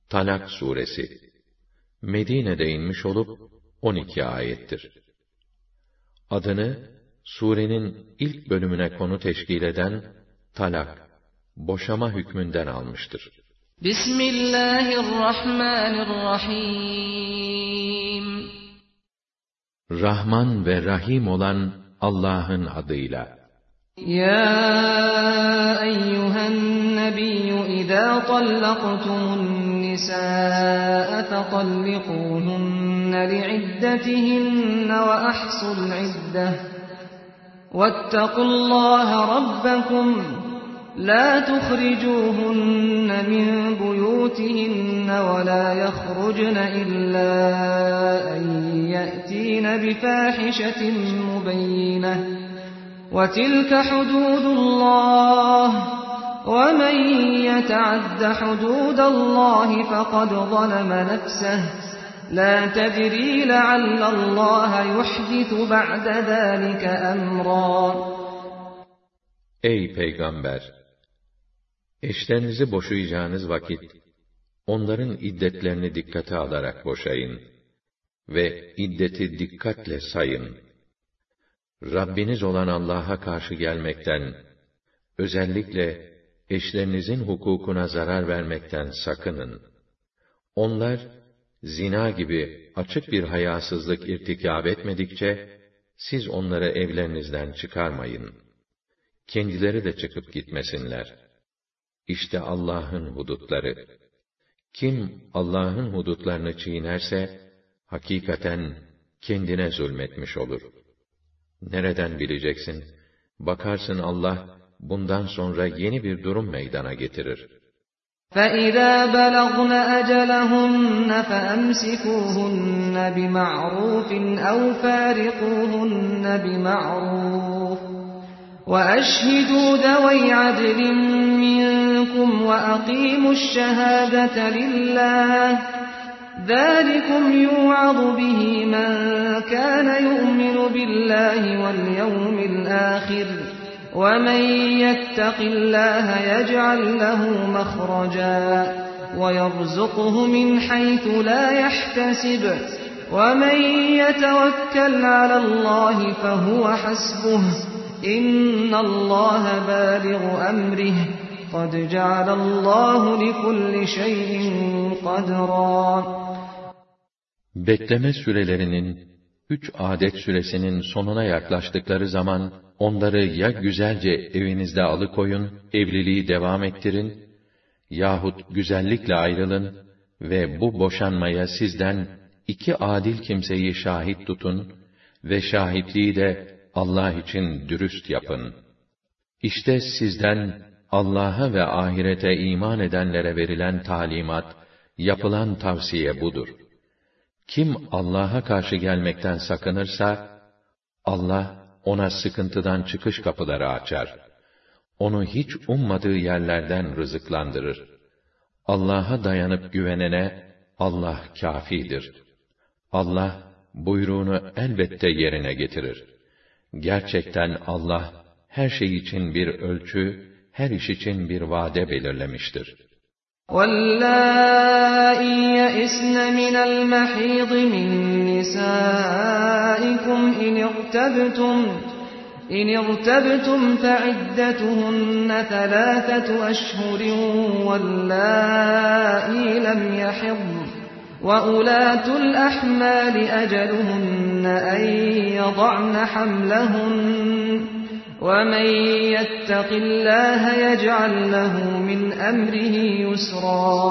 Talak suresi Medine'de inmiş olup 12 ayettir. Adını surenin ilk bölümüne konu teşkil eden talak, boşama hükmünden almıştır. Bismillahirrahmanirrahim. Rahman ve Rahim olan Allah'ın adıyla. Ya eyyühen nebiyyü izâ tallaqtumun nisâe fetallikuhunne li'iddetihinne ve ahsul iddeh. Vettequllâhe rabbekum. لا تخرجوهن من بيوتهن ولا يخرجن إلا أن يأتين بفاحشة مبينة وتلك حدود الله ومن يتعد حدود الله فقد ظلم نفسه لا تدري لعل الله يحدث بعد ذلك أمرا. Ey Peygamber! Eşlerinizi boşayacağınız vakit, onların iddetlerini dikkate alarak boşayın ve iddeti dikkatle sayın. Rabbiniz olan Allah'a karşı gelmekten, özellikle eşlerinizin hukukuna zarar vermekten sakının. Onlar, zina gibi açık bir hayasızlık irtikâb etmedikçe, siz onları evlerinizden çıkarmayın. Kendileri de çıkıp gitmesinler. İşte Allah'ın hudutları. Kim Allah'ın hudutlarını çiğnerse, hakikaten kendine zulmetmiş olur. Nereden bileceksin? Bakarsın Allah, bundan sonra yeni bir durum meydana getirir. فَإِذَا بَلَغْنَ أَجَلَهُنَّ فَأَمْسِكُوهُنَّ بِمَعْرُوفٍ أَوْ فَارِقُوهُنَّ بِمَعْرُوفٍ وَأَشْهِدُوا ذَوَيْ عَدْلٍ مِّنكُمْ وَأَقِيمُوا الشَّهَادَةَ لِلَّهِ ذَلِكُمْ يُوعَظُ بِهِ مَن كَانَ يُؤْمِنُ بِاللَّهِ وَالْيَوْمِ الْآخِرِ وَمَن يَتَّقِ اللَّهَ يَجْعَل لَّهُ مَخْرَجًا وَيَرْزُقْهُ مِنْ حَيْثُ لَا يَحْتَسِبُ وَمَن يَتَوَكَّلْ عَلَى اللَّهِ فَهُوَ حَسْبُهُ إِنَّ اللَّهَ بَالِغُ أَمْرِهِ قَدْ جَعَلَ اللّٰهُ لِكُلِّ شَيْءٍ قَدْرًا. Bekleme sürelerinin, 3 adet süresinin sonuna yaklaştıkları zaman, onları ya güzelce evinizde alıkoyun, evliliği devam ettirin, yahut güzellikle ayrılın ve bu boşanmaya sizden 2 adil kimseyi şahit tutun ve şahitliği de Allah için dürüst yapın. İşte sizden Allah'a ve ahirete iman edenlere verilen talimat, yapılan tavsiye budur. Kim Allah'a karşı gelmekten sakınırsa, Allah ona sıkıntıdan çıkış kapıları açar. Onu hiç ummadığı yerlerden rızıklandırır. Allah'a dayanıp güvenene Allah kâfidir. Allah buyruğunu elbette yerine getirir. Gerçekten Allah her şey için bir ölçü, her iş için bir vade belirlemiştir. وَاللَّائِي يَئِسْنَ مِنَ الْمَحِيضِ مِن نِّسَائِكُمْ إِنِ ارْتَبْتُمْ فَعِدَّتُهُنَّ 3 أَشْهُرٍ وَاللَّائِي لَمْ يَحِضْنَ وَأُولَاتُ الْأَحْمَالِ أَجَلُهُنَّ أَن يَضَعْنَ حَمْلَهُنَّ وَمَن يَتَّقِ اللَّهَ يَجْعَل لَّهُ مِنْ أَمْرِهِ يُسْرًا.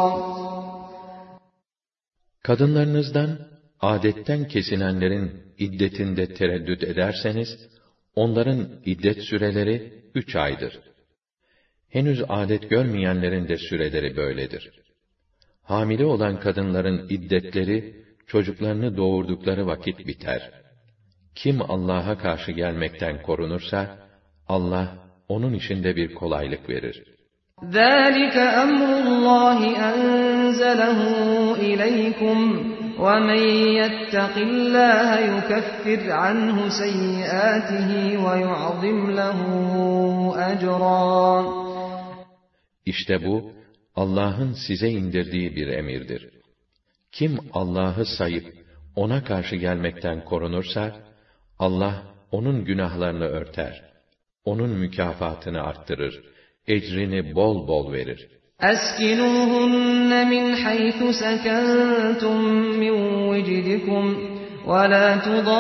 Kadınlarınızdan adetten kesinenlerin iddetinde tereddüt ederseniz, onların iddet süreleri 3 aydır. Henüz adet görmeyenlerin de süreleri böyledir. Hamile olan kadınların iddetleri, çocuklarını doğurdukları vakit biter. Kim Allah'a karşı gelmekten korunursa, Allah onun içinde bir kolaylık verir. ذَٰلِكَ أَمْرُ اللّٰهِ أَنزَلَهُ إِلَيْكُمْ وَمَنْ يَتَّقِ اللّٰهَ يُكَفِّرْ عَنْهُ سَيِّئَاتِهِ وَيُعْظِمْ لَهُ أَجْرًا. İşte bu, Allah'ın size indirdiği bir emirdir. Kim Allah'ı sayıp ona karşı gelmekten korunursa, Allah onun günahlarını örter. Onun mükafatını arttırır. Ecrini bol bol verir. أَسْكِنُوهُنَّ مِنْ حَيْثُ سَكَنْتُمْ مِنْ وِجْدِكُمْ وَلَا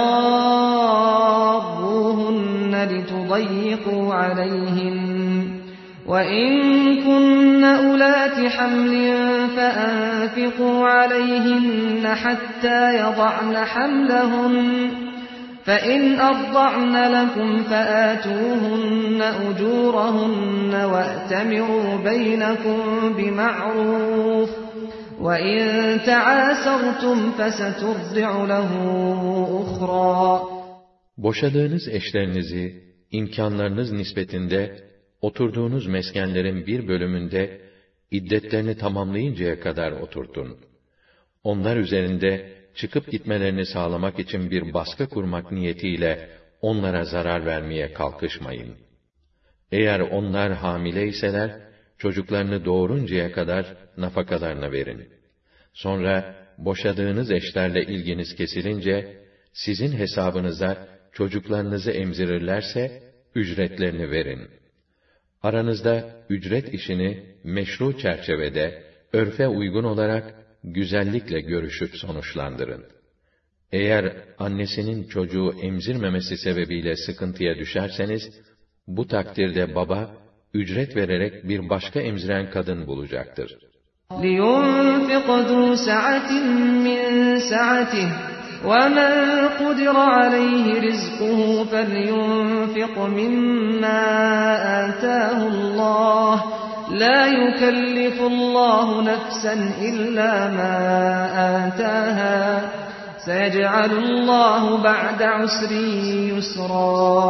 تُضَارُّوهُنَّ لِتُضَيِّقُوا عَلَيْهِنَّ وَإِنْ كُنَّ أُولَاتِ حَمْلٍ فَأَنْفِقُوا عَلَيْهِنَّ حَتَّى يَضَعْنَ حَمْلَهُنَّ فَإِنْ أَرْضَعْنَ لَكُمْ فَآتُوهُنَّ أُجُورَهُنَّ وَأْتَمِرُوا بَيْنَكُمْ بِمَعْرُوفٍ وَإِنْ تَعَاسَرْتُمْ فَسَتُرْضِعُ لَهُ أُخْرَى. Boşadığınız eşlerinizi, imkanlarınız nispetinde, oturduğunuz meskenlerin bir bölümünde, iddetlerini tamamlayıncaya kadar oturtun. Onlar üzerinde, çıkıp gitmelerini sağlamak için bir baskı kurmak niyetiyle, onlara zarar vermeye kalkışmayın. Eğer onlar hamileyseler, çocuklarını doğuruncaya kadar nafakalarını verin. Sonra, boşadığınız eşlerle ilginiz kesilince, sizin hesabınıza çocuklarınızı emzirirlerse, ücretlerini verin. Aranızda ücret işini meşru çerçevede, örfe uygun olarak, güzellikle görüşüp sonuçlandırın. Eğer annesinin çocuğu emzirmemesi sebebiyle sıkıntıya düşerseniz, bu takdirde baba, ücret vererek bir başka emziren kadın bulacaktır. لِيُنْفِقْ ذُو سَعَةٍ مِّنْ سَعَتِهِ وَمَنْ قُدِرَ عَلَيْهِ رِزْقُهُ فَلْيُنْفِقْ مِمَّا آتَاهُ اللَّهُ لَا يُكَلِّفُ اللَّهُ نَفْسًا إِلَّا مَا آتَاهَا سَيَجْعَلُ اللَّهُ بَعْدَ عُسْرٍ يُسْرًا.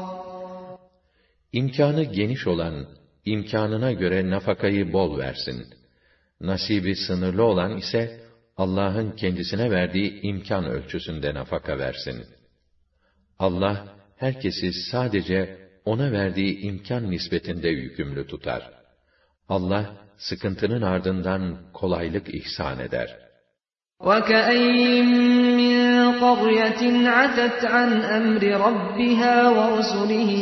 İmkanı geniş olan, imkanına göre nafakayı bol versin. Nasibi sınırlı olan ise, Allah'ın kendisine verdiği imkan ölçüsünde nafaka versin. Allah, herkesi sadece ona verdiği imkan nispetinde yükümlü tutar. Allah, sıkıntının ardından kolaylık ihsan eder. وَكَأَيِّن مِّن قَرْيَةٍ عَتَتْ عَنْ أَمْرِ رَبِّهَا وَرُسُلِهِ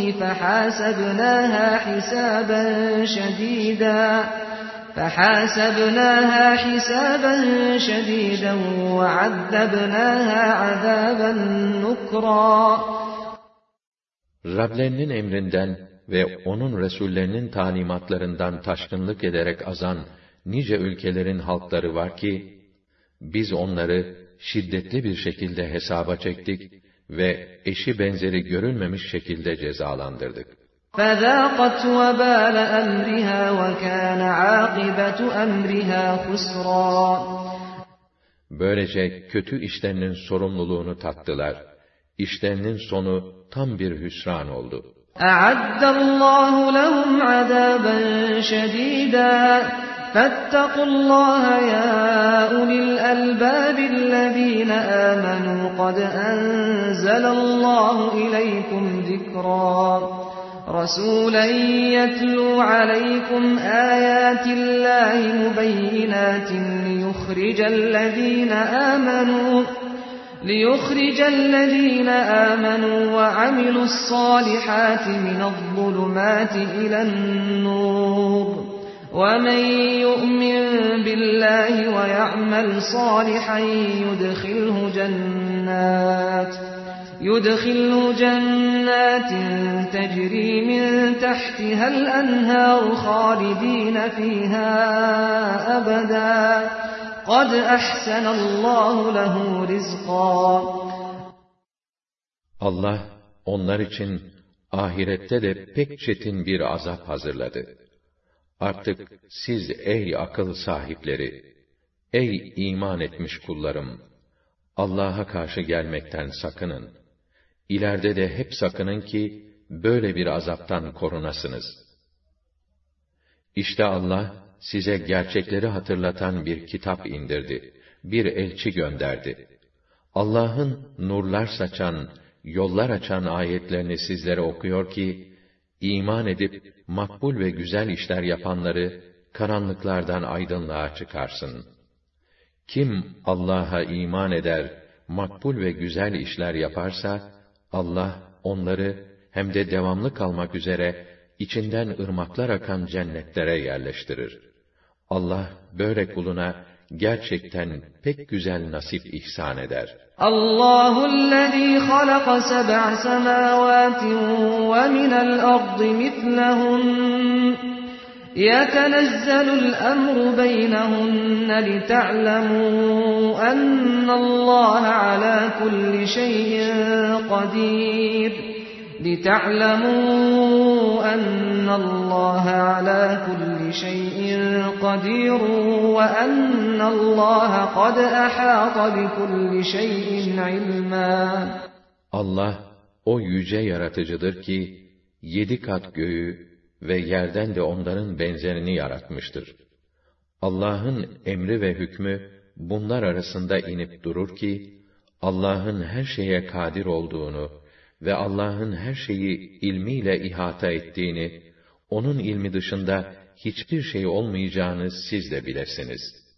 فَحَاسَبْنَاهَا حِسَابًا شَدِيدًا وَعَذَّبْنَاهَا عَذَابًا نُكْرًا. Rablerinin emrinden ve onun Resullerinin talimatlarından taşkınlık ederek azan nice ülkelerin halkları var ki, biz onları şiddetli bir şekilde hesaba çektik ve eşi benzeri görülmemiş şekilde cezalandırdık. فَذَاقَتْ وَبَالَ أَمْرِهَا وَكَانَ عَاقِبَةُ أَمْرِهَا خُسْرًا. Böylece kötü işlerinin sorumluluğunu tattılar. İşlerinin sonu tam bir hüsran oldu. أَعَدَّ اللَّهُ لَهُمْ عَذَابًا شَدِيدًا فَاتَّقُوا اللَّهَ يَا أُولِي الْأَلْبَابِ الَّذِينَ آمَنُوا قَدْ أَنزَلَ اللَّهُ إِلَيْكُمْ ذِكْرًا رَسُولًا يَتْلُو عَلَيْكُمْ آيَاتِ اللَّهِ مُبَيِّنَاتٍ لِيُخْرِجَ الَّذِينَ آمَنُوا وَعَمِلُوا الصَّالِحَاتِ مِنَ الظُّلُمَاتِ إِلَى النُّورِ وَمَنْ يُؤْمِنْ بِاللَّهِ وَيَعْمَلْ صَالِحًا يُدْخِلْهُ جَنَّاتٍ تَجْرِي مِنْ تَحْتِهَا الْأَنْهَارُ خَالِدِينَ فِيهَا أَبَدًا قَدْ أَحْسَنَ اللَّهُ لَهُ رِزْقًا. Allah, onlar için ahirette de pek çetin bir azap hazırladı. Artık siz ey akıl sahipleri, ey iman etmiş kullarım, Allah'a karşı gelmekten sakının. İleride de hep sakının ki, böyle bir azaptan korunasınız. İşte Allah, size gerçekleri hatırlatan bir kitap indirdi, bir elçi gönderdi. Allah'ın nurlar saçan, yollar açan ayetlerini sizlere okuyor ki, iman edip makbul ve güzel işler yapanları karanlıklardan aydınlığa çıkarsın. Kim Allah'a iman eder, makbul ve güzel işler yaparsa, Allah onları hem de devamlı kalmak üzere içinden ırmaklar akan cennetlere yerleştirir. Allah böyle kuluna gerçekten pek güzel nasip ihsan eder. Allahu'llezî halaka seb'a semâvâtin ve minel ardı mislehun yetenezzelul emru beynehunne lita'lemû ennallâhe alâ kulli şeyin kadîr. لِتَعْلَمُوا أَنَّ اللّٰهَ عَلَى كُلِّ شَيْءٍ قَدِيرٌ وَأَنَّ اللّٰهَ قَدْ أَحَاطَ بِكُلِّ شَيْءٍ عِلْمًا. Allah o yüce yaratıcıdır ki 7 kat göğü ve yerden de onların benzerini yaratmıştır. Allah'ın emri ve hükmü bunlar arasında inip durur ki Allah'ın her şeye kadir olduğunu ve Allah'ın her şeyi ilmiyle ihata ettiğini, onun ilmi dışında hiçbir şey olmayacağını siz de bilesiniz.